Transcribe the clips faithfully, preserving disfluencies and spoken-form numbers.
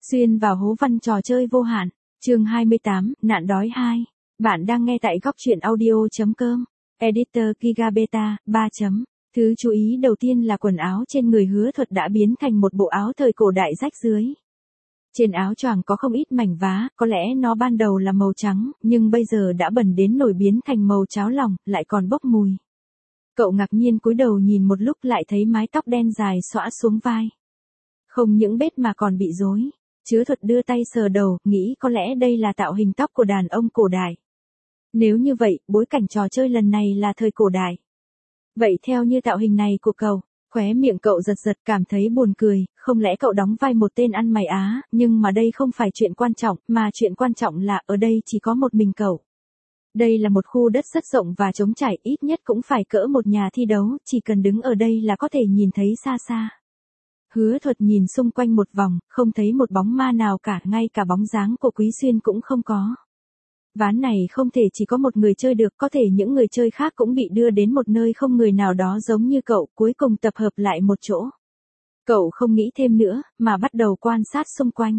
Xuyên vào hố văn trò chơi vô hạn, chương hai mươi tám, nạn đói hai. Bạn đang nghe tại góc truyện audio.com. Editor Gigabeta, ba chấm. Thứ chú ý đầu tiên là quần áo trên người Hứa Thuật đã biến thành một bộ áo thời cổ đại rách rưới. Trên áo choàng có không ít mảnh vá, có lẽ nó ban đầu là màu trắng, nhưng bây giờ đã bẩn đến nổi biến thành màu cháo lòng, lại còn bốc mùi. Cậu ngạc nhiên cúi đầu nhìn một lúc lại thấy mái tóc đen dài xõa xuống vai. Không những bết mà còn bị rối. Hứa Thuật đưa tay sờ đầu, nghĩ có lẽ đây là tạo hình tóc của đàn ông cổ đại. Nếu như vậy, bối cảnh trò chơi lần này là thời cổ đại. Vậy theo như tạo hình này của cậu, khóe miệng cậu giật giật cảm thấy buồn cười, không lẽ cậu đóng vai một tên ăn mày Á, nhưng mà đây không phải chuyện quan trọng, mà chuyện quan trọng là ở đây chỉ có một mình cậu. Đây là một khu đất rất rộng và trống trải, ít nhất cũng phải cỡ một nhà thi đấu, chỉ cần đứng ở đây là có thể nhìn thấy xa xa. Hứa Thuật nhìn xung quanh một vòng, không thấy một bóng ma nào cả, ngay cả bóng dáng của Quý Xuyên cũng không có. Ván này không thể chỉ có một người chơi được, có thể những người chơi khác cũng bị đưa đến một nơi không người nào đó giống như cậu, cuối cùng tập hợp lại một chỗ. Cậu không nghĩ thêm nữa, mà bắt đầu quan sát xung quanh.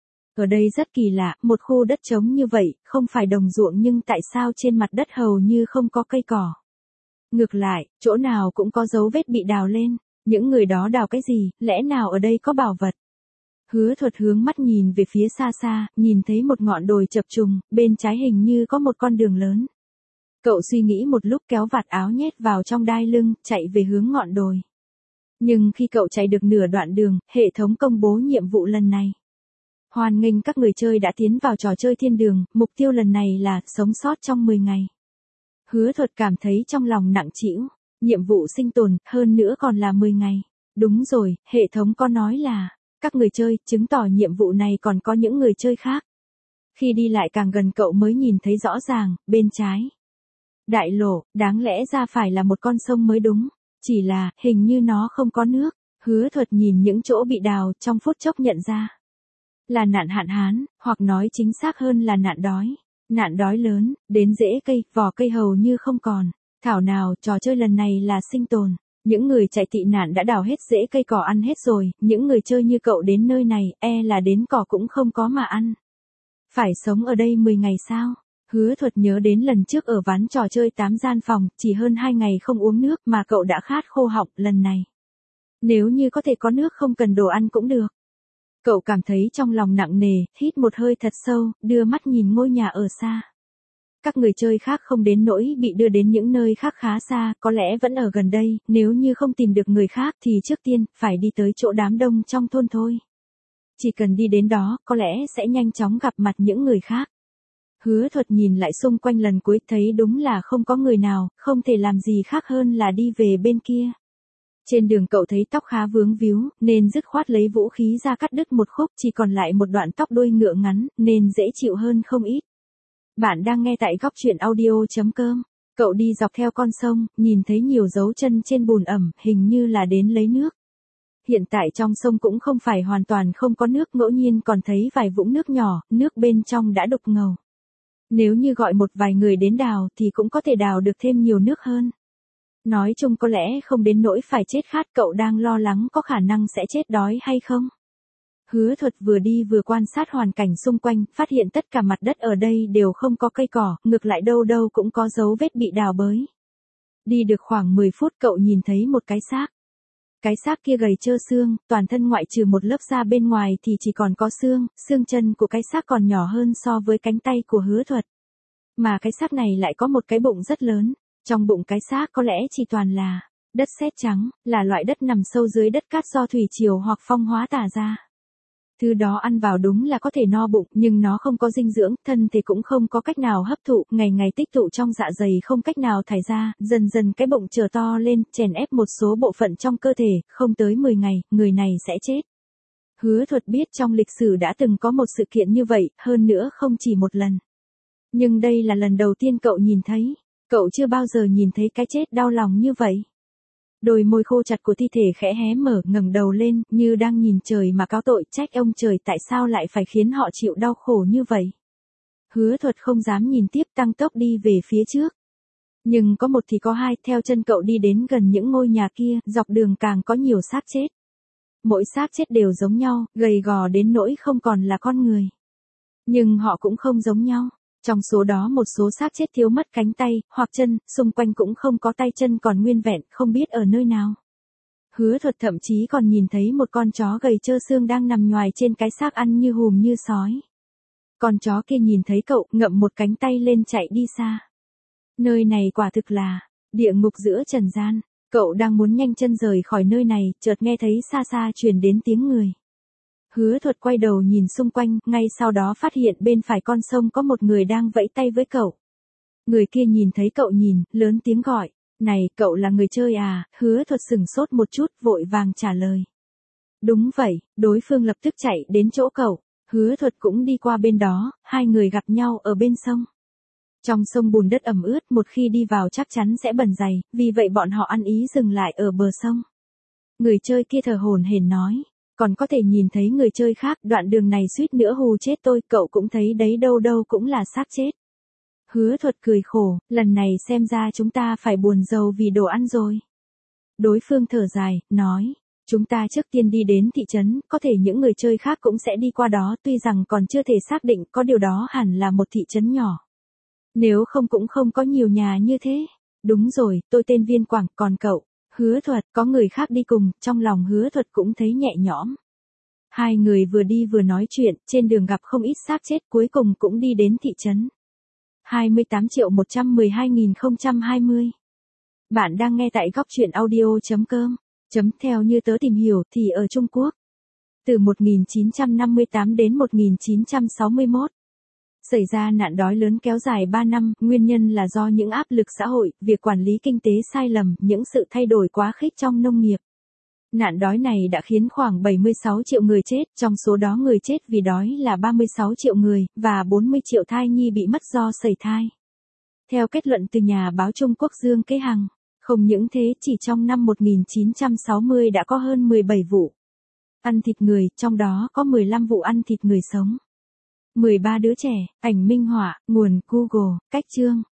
Ở đây rất kỳ lạ, một khu đất trống như vậy, không phải đồng ruộng nhưng tại sao trên mặt đất hầu như không có cây cỏ. Ngược lại, chỗ nào cũng có dấu vết bị đào lên. Những người đó đào cái gì, lẽ nào ở đây có bảo vật? Hứa Thuật hướng mắt nhìn về phía xa xa, nhìn thấy một ngọn đồi chập trùng, bên trái hình như có một con đường lớn. Cậu suy nghĩ một lúc kéo vạt áo nhét vào trong đai lưng, chạy về hướng ngọn đồi. Nhưng khi cậu chạy được nửa đoạn đường, hệ thống công bố nhiệm vụ lần này. Hoan nghênh các người chơi đã tiến vào trò chơi thiên đường, mục tiêu lần này là sống sót trong mười ngày. Hứa Thuật cảm thấy trong lòng nặng trĩu. Nhiệm vụ sinh tồn, hơn nữa còn là mười ngày. Đúng rồi, hệ thống có nói là, các người chơi, chứng tỏ nhiệm vụ này còn có những người chơi khác. Khi đi lại càng gần cậu mới nhìn thấy rõ ràng, bên trái. Đại lộ, đáng lẽ ra phải là một con sông mới đúng. Chỉ là, hình như nó không có nước. Hứa Thuật nhìn những chỗ bị đào, trong phút chốc nhận ra. Là nạn hạn hán, hoặc nói chính xác hơn là nạn đói. Nạn đói lớn, đến rễ cây, vỏ cây hầu như không còn. Thảo nào, trò chơi lần này là sinh tồn. Những người chạy tị nạn đã đào hết rễ cây cỏ ăn hết rồi, những người chơi như cậu đến nơi này, e là đến cỏ cũng không có mà ăn. Phải sống ở đây mười ngày sao? Hứa Thuật nhớ đến lần trước ở ván trò chơi tám gian phòng, chỉ hơn hai ngày không uống nước mà cậu đã khát khô họng lần này. Nếu như có thể có nước không cần đồ ăn cũng được. Cậu cảm thấy trong lòng nặng nề, hít một hơi thật sâu, đưa mắt nhìn ngôi nhà ở xa. Các người chơi khác không đến nỗi bị đưa đến những nơi khác khá xa, có lẽ vẫn ở gần đây, nếu như không tìm được người khác thì trước tiên, phải đi tới chỗ đám đông trong thôn thôi. Chỉ cần đi đến đó, có lẽ sẽ nhanh chóng gặp mặt những người khác. Hứa Thuật nhìn lại xung quanh lần cuối, thấy đúng là không có người nào, không thể làm gì khác hơn là đi về bên kia. Trên đường cậu thấy tóc khá vướng víu, nên dứt khoát lấy vũ khí ra cắt đứt một khúc, chỉ còn lại một đoạn tóc đuôi ngựa ngắn, nên dễ chịu hơn không ít. Bạn đang nghe tại góc truyện audio.com. Cậu đi dọc theo con sông, nhìn thấy nhiều dấu chân trên bùn ẩm, hình như là đến lấy nước. Hiện tại trong sông cũng không phải hoàn toàn không có nước, ngẫu nhiên còn thấy vài vũng nước nhỏ, nước bên trong đã đục ngầu. Nếu như gọi một vài người đến đào thì cũng có thể đào được thêm nhiều nước hơn. Nói chung có lẽ không đến nỗi phải chết khát, cậu đang lo lắng có khả năng sẽ chết đói hay không. Hứa Thuật vừa đi vừa quan sát hoàn cảnh xung quanh, phát hiện tất cả mặt đất ở đây đều không có cây cỏ, ngược lại đâu đâu cũng có dấu vết bị đào bới. Đi được khoảng mười phút cậu nhìn thấy một cái xác. Cái xác kia gầy trơ xương, toàn thân ngoại trừ một lớp da bên ngoài thì chỉ còn có xương, xương chân của cái xác còn nhỏ hơn so với cánh tay của Hứa Thuật. Mà cái xác này lại có một cái bụng rất lớn, trong bụng cái xác có lẽ chỉ toàn là đất sét trắng, là loại đất nằm sâu dưới đất cát do thủy triều hoặc phong hóa tả ra. Thứ đó ăn vào đúng là có thể no bụng, nhưng nó không có dinh dưỡng, thân thể cũng không có cách nào hấp thụ, ngày ngày tích tụ trong dạ dày không cách nào thải ra, dần dần cái bụng trở to lên, chèn ép một số bộ phận trong cơ thể, không tới mười ngày, người này sẽ chết. Hứa Thuật biết trong lịch sử đã từng có một sự kiện như vậy, hơn nữa không chỉ một lần. Nhưng đây là lần đầu tiên cậu nhìn thấy, cậu chưa bao giờ nhìn thấy cái chết đau lòng như vậy. Đôi môi khô chặt của thi thể khẽ hé mở, ngẩng đầu lên, như đang nhìn trời mà cáo tội, trách ông trời tại sao lại phải khiến họ chịu đau khổ như vậy. Hứa Thuật không dám nhìn tiếp, tăng tốc đi về phía trước. Nhưng có một thì có hai, theo chân cậu đi đến gần những ngôi nhà kia, dọc đường càng có nhiều xác chết. Mỗi xác chết đều giống nhau, gầy gò đến nỗi không còn là con người. Nhưng họ cũng không giống nhau. Trong số đó một số xác chết thiếu mất cánh tay, hoặc chân, xung quanh cũng không có tay chân còn nguyên vẹn, không biết ở nơi nào. Hứa Thuật thậm chí còn nhìn thấy một con chó gầy trơ xương đang nằm nhoài trên cái xác ăn như hùm như sói. Con chó kia nhìn thấy cậu, ngậm một cánh tay lên chạy đi xa. Nơi này quả thực là địa ngục giữa trần gian. Cậu đang muốn nhanh chân rời khỏi nơi này, chợt nghe thấy xa xa truyền đến tiếng người. Hứa Thuật quay đầu nhìn xung quanh, ngay sau đó phát hiện bên phải con sông có một người đang vẫy tay với cậu. Người kia nhìn thấy cậu nhìn, lớn tiếng gọi, này, cậu là người chơi à? Hứa Thuật sửng sốt một chút, vội vàng trả lời. Đúng vậy, đối phương lập tức chạy đến chỗ cậu. Hứa Thuật cũng đi qua bên đó, hai người gặp nhau ở bên sông. Trong sông bùn đất ẩm ướt, một khi đi vào chắc chắn sẽ bẩn giày, vì vậy bọn họ ăn ý dừng lại ở bờ sông. Người chơi kia thở hổn hển nói, còn có thể nhìn thấy người chơi khác, đoạn đường này suýt nữa hù chết tôi, cậu cũng thấy đấy, đâu đâu cũng là xác chết. Hứa Thuật cười khổ, lần này xem ra chúng ta phải buồn rầu vì đồ ăn rồi. Đối phương thở dài, nói, chúng ta trước tiên đi đến thị trấn, có thể những người chơi khác cũng sẽ đi qua đó, tuy rằng còn chưa thể xác định, có điều đó hẳn là một thị trấn nhỏ. Nếu không cũng không có nhiều nhà như thế. Đúng rồi, tôi tên Viên Quảng, còn cậu? Hứa Thuật, có người khác đi cùng, trong lòng Hứa Thuật cũng thấy nhẹ nhõm. Hai người vừa đi vừa nói chuyện, trên đường gặp không ít xác chết, cuối cùng cũng đi đến thị trấn. hai mươi tám triệu một trăm mười hai nghìn không trăm hai mươi. Bạn đang nghe tại góc truyện audio chấm com. Chấm theo như tớ tìm hiểu thì ở Trung Quốc. Từ một nghìn chín trăm năm mươi tám đến một nghìn chín trăm sáu mươi mốt. Xảy ra nạn đói lớn kéo dài ba năm, nguyên nhân là do những áp lực xã hội, việc quản lý kinh tế sai lầm, những sự thay đổi quá khích trong nông nghiệp. Nạn đói này đã khiến khoảng bảy mươi sáu triệu người chết, trong số đó người chết vì đói là ba mươi sáu triệu người, và bốn mươi triệu thai nhi bị mất do sẩy thai. Theo kết luận từ nhà báo Trung Quốc Dương Kế Hằng, không những thế, chỉ trong năm một nghìn chín trăm sáu mươi đã có hơn mười bảy vụ ăn thịt người, trong đó có mười lăm vụ ăn thịt người sống. mười ba đứa trẻ, ảnh minh họa, nguồn Google, cách chương.